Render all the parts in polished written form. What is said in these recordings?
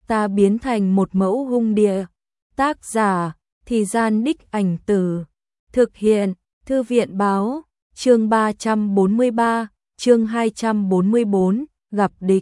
ta biến thành một mẫu hung địa. Tác giả, Thì Gian Đích Ảnh Tử. Thực hiện, Thư viện báo, chương 343, chương 244, gặp địch.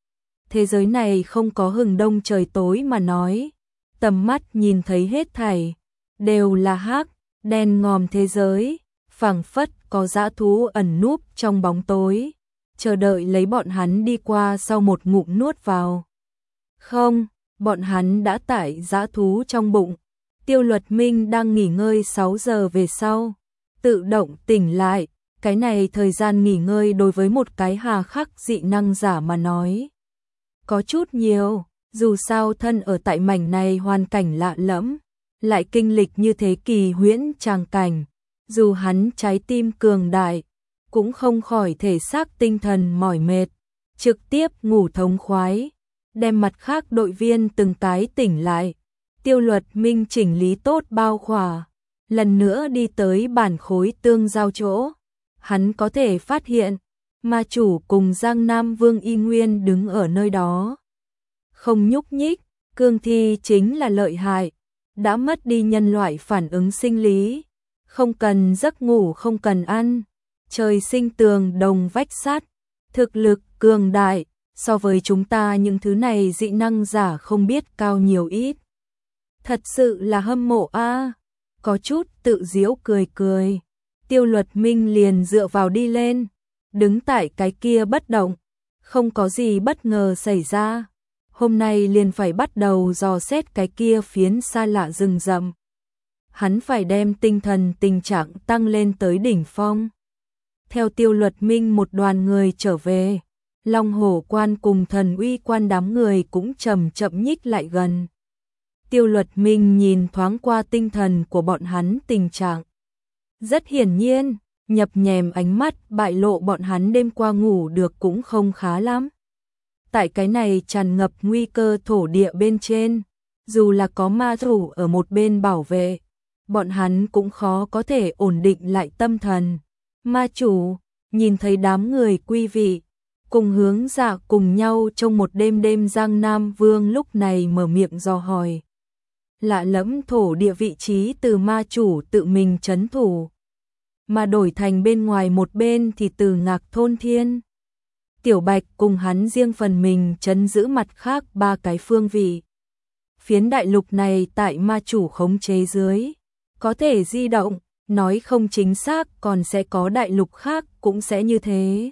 Thế giới này không có hừng đông trời tối mà nói. Tầm mắt nhìn thấy hết thảy, đều là hắc, đen ngòm thế giới, phảng phất có dã thú ẩn núp trong bóng tối, chờ đợi lấy bọn hắn đi qua sau một ngụm nuốt vào. Không, bọn hắn đã tải dã thú trong bụng. Tiêu Luật Minh đang nghỉ ngơi 6 giờ về sau, tự động tỉnh lại, cái này thời gian nghỉ ngơi đối với một cái hà khắc dị năng giả mà nói. Có chút nhiều, dù sao thân ở tại mảnh này hoàn cảnh lạ lẫm, lại kinh lịch như thế kỳ huyễn tràng cảnh, dù hắn trái tim cường đại, cũng không khỏi thể xác tinh thần mỏi mệt, trực tiếp ngủ thống khoái, đem mặt khác đội viên từng cái tỉnh lại. Tiêu Luật Minh chỉnh lý tốt bao khỏa, lần nữa đi tới bản khối tương giao chỗ, hắn có thể phát hiện, ma chủ cùng Giang Nam Vương y nguyên đứng ở nơi đó. Không nhúc nhích, cương thi chính là lợi hại, đã mất đi nhân loại phản ứng sinh lý, không cần giấc ngủ không cần ăn, trời sinh tường đồng vách sắt, thực lực cường đại, so với chúng ta những thứ này dị năng giả không biết cao nhiều ít. Thật sự là hâm mộ a, có chút tự giễu cười cười. Tiêu Luật Minh liền dựa vào đi lên, đứng tại cái kia bất động, không có gì bất ngờ xảy ra. Hôm nay liền phải bắt đầu dò xét cái kia phiến xa lạ rừng rậm. Hắn phải đem tinh thần tình trạng tăng lên tới đỉnh phong. Theo Tiêu Luật Minh một đoàn người trở về, Long Hổ Quan cùng Thần Uy Quan đám người cũng chậm chậm nhích lại gần. Tiêu Luật Minh nhìn thoáng qua tinh thần của bọn hắn tình trạng. Rất hiển nhiên, nhập nhèm ánh mắt bại lộ bọn hắn đêm qua ngủ được cũng không khá lắm. Tại cái này tràn ngập nguy cơ thổ địa bên trên, dù là có ma thủ ở một bên bảo vệ, bọn hắn cũng khó có thể ổn định lại tâm thần. Ma chủ, nhìn thấy đám người quy vị, cùng Hướng Dạ cùng nhau trong một đêm Giang Nam Vương lúc này mở miệng dò hỏi. Lạ lẫm thổ địa vị trí từ ma chủ tự mình trấn thủ, mà đổi thành bên ngoài một bên thì từ Ngạc Thôn Thiên. Tiểu Bạch cùng hắn riêng phần mình trấn giữ mặt khác ba cái phương vị. Phiến đại lục này tại ma chủ khống chế dưới, có thể di động, nói không chính xác còn sẽ có đại lục khác cũng sẽ như thế.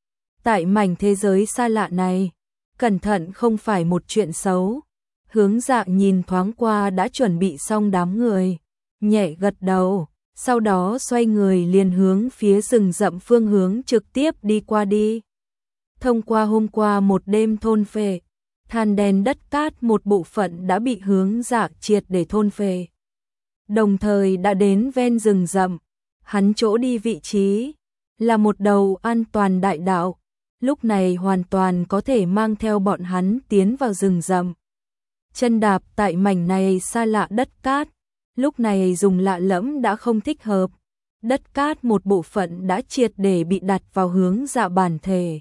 Tại mảnh thế giới xa lạ này, cẩn thận không phải một chuyện xấu. Hướng Dạ nhìn thoáng qua đã chuẩn bị xong đám người, nhẹ gật đầu, sau đó xoay người liền hướng phía rừng rậm phương hướng trực tiếp đi qua đi. Thông qua hôm qua một đêm thôn phệ, than đen đất cát một bộ phận đã bị Hướng Dạ triệt để thôn phệ. Đồng thời đã đến ven rừng rậm, hắn chỗ đi vị trí là một đầu an toàn đại đạo, lúc này hoàn toàn có thể mang theo bọn hắn tiến vào rừng rậm. Chân đạp tại mảnh này xa lạ đất cát, lúc này dùng lạ lẫm đã không thích hợp. Đất cát một bộ phận đã triệt để bị đặt vào Hướng Dạ bản thể.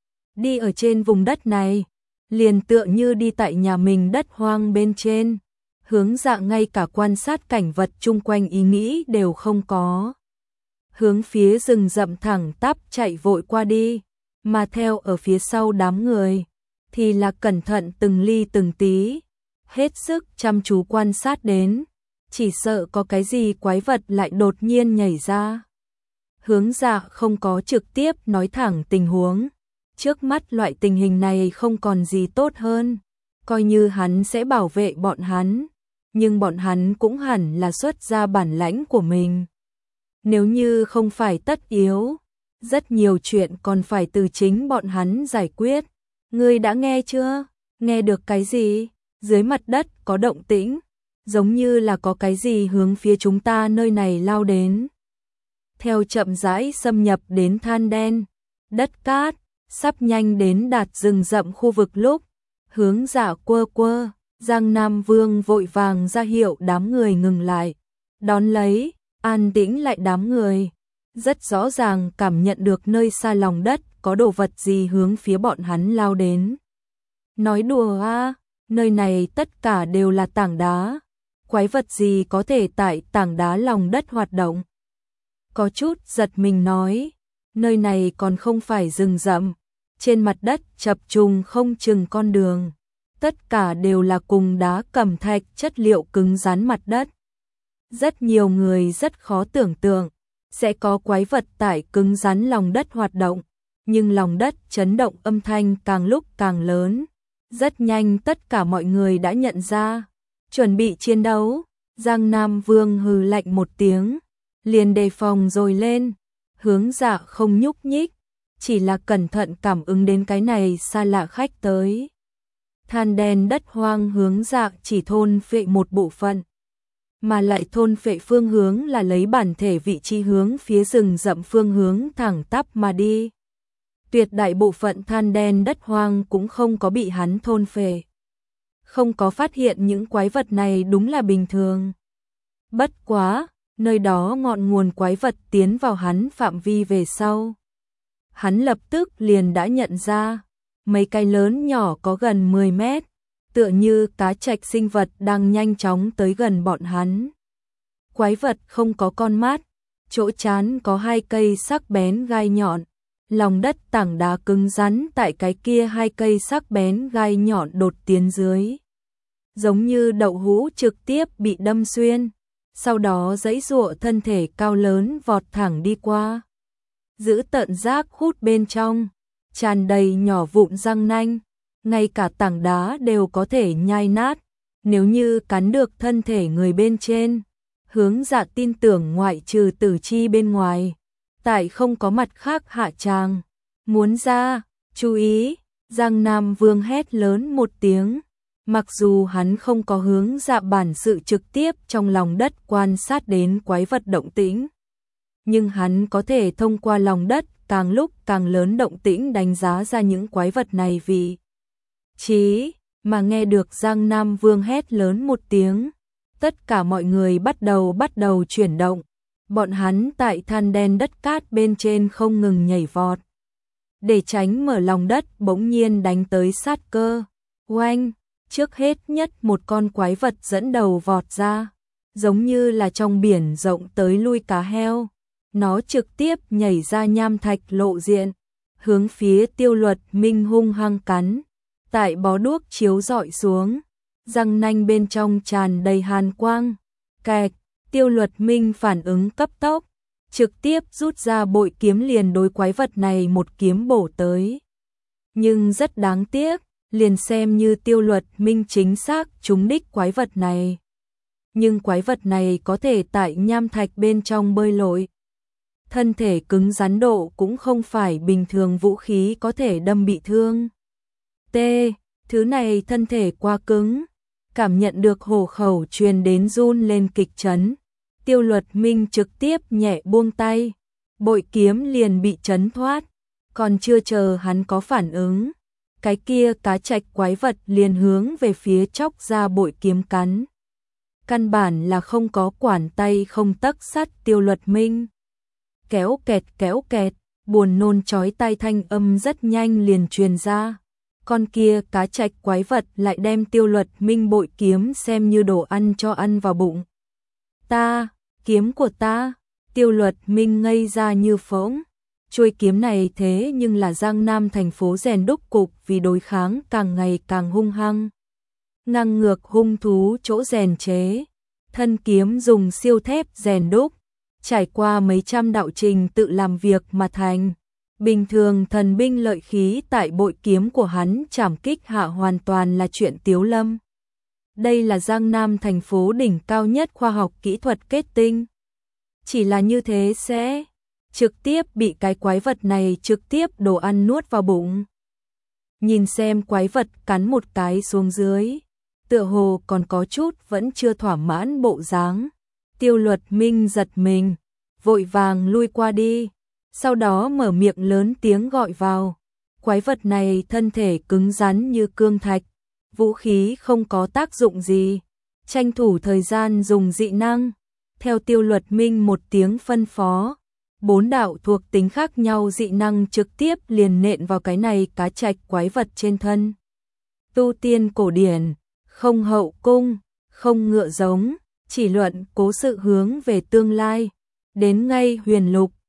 Đi ở trên vùng đất này, liền tựa như đi tại nhà mình đất hoang bên trên. Hướng Dạ ngay cả quan sát cảnh vật chung quanh ý nghĩ đều không có. Hướng phía rừng rậm thẳng tắp chạy vội qua đi, mà theo ở phía sau đám người, thì là cẩn thận từng ly từng tí, hết sức chăm chú quan sát đến, chỉ sợ có cái gì quái vật lại đột nhiên nhảy ra. Hướng Dạ không có trực tiếp nói thẳng tình huống, trước mắt loại tình hình này không còn gì tốt hơn, coi như hắn sẽ bảo vệ bọn hắn, nhưng bọn hắn cũng hẳn là xuất ra bản lãnh của mình. Nếu như không phải tất yếu, rất nhiều chuyện còn phải từ chính bọn hắn giải quyết. Ngươi đã nghe chưa? Nghe được cái gì? Dưới mặt đất có động tĩnh, giống như là có cái gì hướng phía chúng ta nơi này lao đến. Theo chậm rãi xâm nhập đến than đen, đất cát, sắp nhanh đến đạt rừng rậm khu vực lúc, Hướng Dạ quơ, Giang Nam Vương vội vàng ra hiệu đám người ngừng lại, đón lấy, an tĩnh lại đám người. Rất rõ ràng cảm nhận được nơi xa lòng đất có đồ vật gì hướng phía bọn hắn lao đến. Nói đùa à, Nơi này tất cả đều là tảng đá. Quái vật gì có thể tại tảng đá lòng đất hoạt động? Có chút giật mình nói, nơi này còn không phải rừng rậm, trên mặt đất chập trùng không chừng con đường. Tất cả đều là cùng đá cẩm thạch chất liệu cứng rắn mặt đất. Rất nhiều người rất khó tưởng tượng sẽ có quái vật tại cứng rắn lòng đất hoạt động, nhưng lòng đất chấn động âm thanh càng lúc càng lớn. Rất nhanh tất cả mọi người đã nhận ra, chuẩn bị chiến đấu. Giang Nam Vương hừ lạnh một tiếng, liền đề phòng rồi lên, Hướng Dạ không nhúc nhích, chỉ là cẩn thận cảm ứng đến cái này xa lạ khách tới. Than đen đất hoang Hướng Dạ chỉ thôn phệ một bộ phận, mà lại thôn phệ phương hướng là lấy bản thể vị trí hướng phía rừng rậm phương hướng thẳng tắp mà đi. Tuyệt đại bộ phận than đen đất hoang cũng không có bị hắn thôn phệ. Không có phát hiện những quái vật này đúng là bình thường. Bất quá, nơi đó ngọn nguồn quái vật tiến vào hắn phạm vi về sau. Hắn lập tức liền đã nhận ra, mấy cái lớn nhỏ có gần 10 mét, tựa như cá trạch sinh vật đang nhanh chóng tới gần bọn hắn. Quái vật không có con mắt, chỗ trán có 2 cây sắc bén gai nhọn, lòng đất tảng đá cứng rắn tại cái kia 2 cây sắc bén gai nhọn đột tiến dưới. Giống như đậu hũ trực tiếp bị đâm xuyên, sau đó giãy giụa thân thể cao lớn vọt thẳng đi qua. Giữ tận rác hút bên trong, tràn đầy nhỏ vụn răng nanh, ngay cả tảng đá đều có thể nhai nát, nếu như cắn được thân thể người bên trên. Hướng Dạ tin tưởng ngoại trừ tử chi bên ngoài, tại không có mặt khác hạ tràng. Muốn ra, chú ý, Giang Nam Vương hét lớn một tiếng. Mặc dù hắn không có Hướng Dạ bản sự trực tiếp trong lòng đất quan sát đến quái vật động tĩnh, nhưng hắn có thể thông qua lòng đất càng lúc càng lớn động tĩnh đánh giá ra những quái vật này vị trí. Mà nghe được Giang Nam Vương hét lớn một tiếng, tất cả mọi người bắt đầu chuyển động. Bọn hắn tại than đen đất cát bên trên không ngừng nhảy vọt, để tránh mở lòng đất bỗng nhiên đánh tới sát cơ. Oanh! Trước hết nhất một con quái vật dẫn đầu vọt ra, giống như là trong biển rộng tới lui cá heo. Nó trực tiếp nhảy ra nham thạch lộ diện, hướng phía Tiêu Luật Minh hung hăng cắn. Tại bó đuốc chiếu rọi xuống, răng nanh bên trong tràn đầy hàn quang. Kẹt, Tiêu Luật Minh phản ứng cấp tốc, trực tiếp rút ra bội kiếm liền đối quái vật này một kiếm bổ tới. Nhưng rất đáng tiếc, liền xem như Tiêu Luật Minh chính xác trúng đích quái vật này, nhưng quái vật này có thể tại nham thạch bên trong bơi lội. Thân thể cứng rắn độ cũng không phải bình thường vũ khí có thể đâm bị thương. Thứ này thân thể quá cứng, cảm nhận được hổ khẩu truyền đến run lên kịch chấn. Tiêu Luật Minh trực tiếp nhẹ buông tay, bội kiếm liền bị chấn thoát, còn chưa chờ hắn có phản ứng, cái kia cá trạch quái vật liền hướng về phía chóc ra bội kiếm cắn. Căn bản là không có quản tay không tấc sắt Tiêu Luật Minh. Kéo kẹt, buồn nôn chói tai thanh âm rất nhanh liền truyền ra. Con kia cá trạch quái vật lại đem Tiêu Luật Minh bội kiếm xem như đồ ăn cho ăn vào bụng. Ta, kiếm của ta, Tiêu Luật Minh ngây ra như phỗng. Chuôi kiếm này thế nhưng là Giang Nam thành phố rèn đúc cục vì đối kháng càng ngày càng hung hăng. Ngang ngược hung thú chỗ rèn chế, thân kiếm dùng siêu thép rèn đúc, trải qua mấy trăm đạo trình tự làm việc mà thành. Bình thường thần binh lợi khí tại bội kiếm của hắn trảm kích hạ hoàn toàn là chuyện tiếu lâm. Đây là Giang Nam thành phố đỉnh cao nhất khoa học kỹ thuật kết tinh. Chỉ là như thế sẽ trực tiếp bị cái quái vật này trực tiếp đồ ăn nuốt vào bụng. Nhìn xem quái vật cắn một cái xuống dưới, tựa hồ còn có chút vẫn chưa thỏa mãn bộ dáng. Tiêu Luật Minh giật mình, vội vàng lui qua đi, sau đó mở miệng lớn tiếng gọi vào. Quái vật này thân thể cứng rắn như cương thạch, vũ khí không có tác dụng gì, tranh thủ thời gian dùng dị năng. Theo Tiêu Luật Minh một tiếng phân phó, 4 đạo thuộc tính khác nhau dị năng trực tiếp liền nện vào cái này cá trạch quái vật trên thân. tu tiên cổ điển, không hậu cung, không ngựa giống, chỉ luận cố sự hướng về tương lai. Đến ngay huyền lục,